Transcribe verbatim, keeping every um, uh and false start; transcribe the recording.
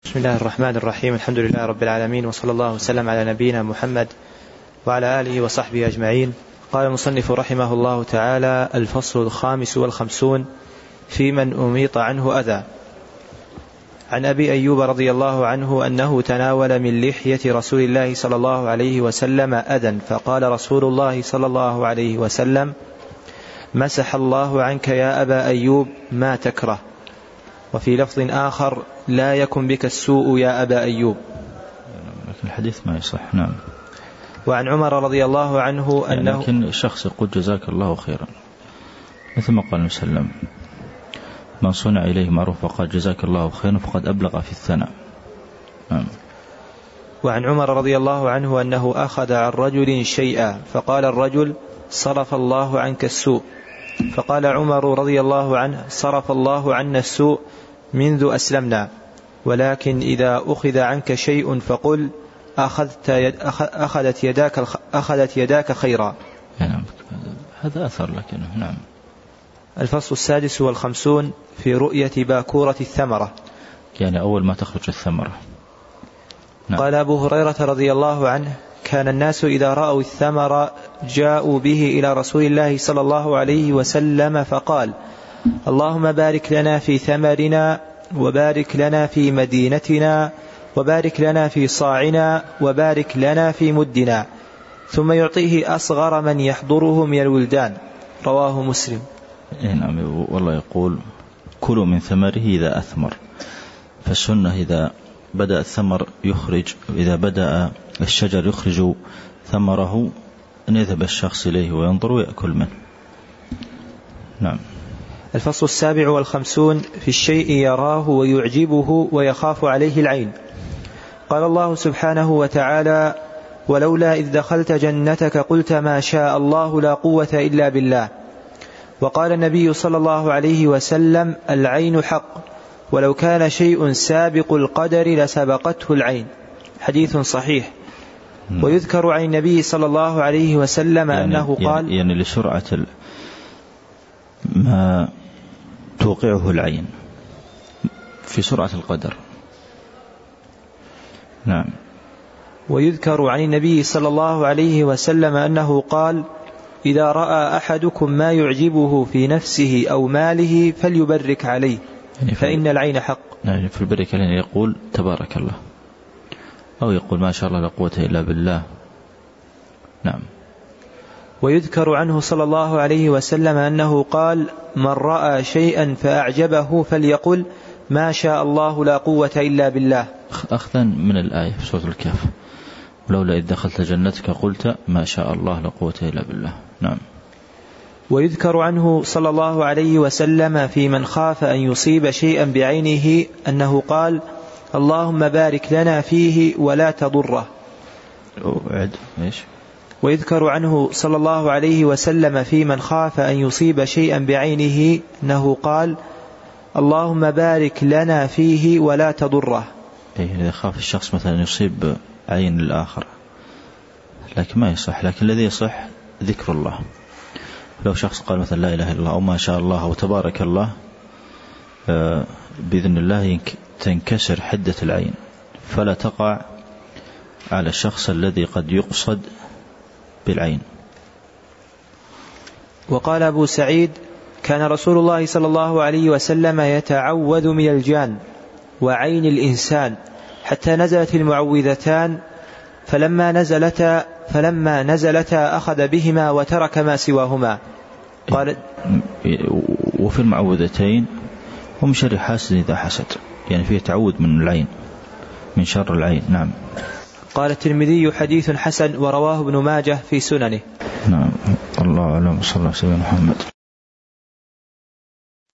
بسم الله الرحمن الرحيم. الحمد لله رب العالمين، وصلى الله وسلم على نبينا محمد وعلى آله وصحبه أجمعين. قال المصنف رحمه الله تعالى: الفصل الخامس والخمسون في من أميط عنه أذى. عن أبي أيوب رضي الله عنه أنه تناول من لحية رسول الله صلى الله عليه وسلم أذى، فقال رسول الله صلى الله عليه وسلم: مسح الله عنك يا أبا أيوب ما تكره. وفي لفظ آخر: لا يكن بك السوء يا أبا أيوب. لكن الحديث ما يصح. نعم. وعن عمر رضي الله عنه يعني أنه لكن الشخص يقول جزاك الله خيرا، مثل ما قال النبي صلى الله عليه وسلم: من صنع إليه معروف وقال جزاك الله خيرا فقد أبلغ في الثناء. نعم. وعن عمر رضي الله عنه أنه أخذ عن رجل شيئا فقال الرجل: صرف الله عنك السوء. فقال عمر رضي الله عنه: صرف الله عنا السوء منذ أسلمنا، ولكن إذا أخذ عنك شيء فقل أخذت يد أخذت يداك أخذت يداك خيرا. نعم. هذا أثر لكنه. نعم. الفصل السادس والخمسون في رؤية باكورة الثمرة، يعني أول ما تخرج الثمرة. نعم. قال أبو هريرة رضي الله عنه: كان الناس إذا رأوا الثمر جاءوا به إلى رسول الله صلى الله عليه وسلم فقال: اللهم بارك لنا في ثمرنا، وبارك لنا في مدينتنا، وبارك لنا في صاعنا، وبارك لنا في مدنا، ثم يعطيه أصغر من يحضره من الولدان. رواه مسلم. نعم. والله يقول: كلوا من ثمره إذا أثمر. فالسنة إذا بدأ الثمر يخرج، إذا بدأ الشجر يخرج ثمره، أن يذهب الشخص إليه وينظر ويأكل منه. نعم. الفصل السابع والخمسون في الشيء يراه ويعجبه ويخاف عليه العين. قال الله سبحانه وتعالى: ولولا إذ دخلت جنتك قلت ما شاء الله لا قوة إلا بالله. وقال النبي صلى الله عليه وسلم: العين حق، ولو كان شيء سابق القدر لسبقته العين. حديث صحيح. ويذكر عن النبي صلى الله عليه وسلم يعني أنه قال يعني, يعني لسرعة ما توقعه العين في سرعة القدر. نعم. ويذكر عن النبي صلى الله عليه وسلم أنه قال: إذا رأى أحدكم ما يعجبه في نفسه أو ماله فليبرك عليه، يعني فإن العين حق. يعني في البركة عليه يقول تبارك الله، أو يقول ما شاء الله لا قوة إلا بالله. نعم. ويذكر عنه صلى الله عليه وسلم أنه قال: من رأى شيئا فأعجبه فليقل ما شاء الله لا قوة إلا بالله، أخذا من الآية في سورة الكهف: ولولا إذ دخلت جنتك قلت ما شاء الله لا قوة إلا بالله. نعم. ويذكر عنه صلى الله عليه وسلم في من خاف أن يصيب شيئا بعينه أنه قال: اللهم بارك لنا فيه ولا تضره. أعد. إيش؟ ويذكر عنه صلى الله عليه وسلم في من خاف أن يصيب شيئا بعينه أنه قال: اللهم بارك لنا فيه ولا تضره. إيه، إذا خاف الشخص مثلا يصيب عين الآخر، لكن ما يصح. لكن الذي يصح ذكر الله. لو شخص قال مثلا لا إله إلا الله أو ما شاء الله أو تبارك الله، بإذن الله تنكسر حدة العين، فلا تقع على الشخص الذي قد يقصد بالعين. وقال أبو سعيد: كان رسول الله صلى الله عليه وسلم يتعوذ من الجان وعين الإنسان حتى نزلت المعوذتان، فلما نزلتا فلما نزلتا أخذ بهما وترك ما سواهما. قال: وفي المعوذتين هم شر حاسد إذا حسد، يعني فيه تعوذ من العين، من شر العين. نعم. قال الترمذي: حديث حسن، ورواه ابن ماجه في سننه. نعم. الله أعلم. صلى الله عليه وسلم محمد.